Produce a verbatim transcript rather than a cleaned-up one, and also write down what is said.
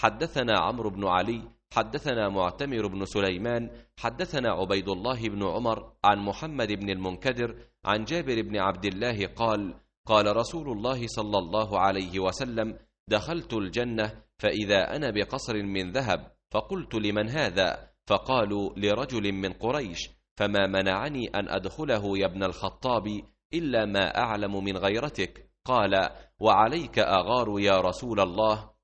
حدثنا عمرو بن علي حدثنا معتمر بن سليمان حدثنا عبيد الله بن عمر عن محمد بن المنكدر عن جابر بن عبد الله قال قال رسول الله صلى الله عليه وسلم: دخلت الجنة فإذا أنا بقصر من ذهب، فقلت: لمن هذا؟ فقالوا: لرجل من قريش. فما منعني أن أدخله يا ابن الخطاب إلا ما أعلم من غيرتك. قال: وعليك أغار يا رسول الله؟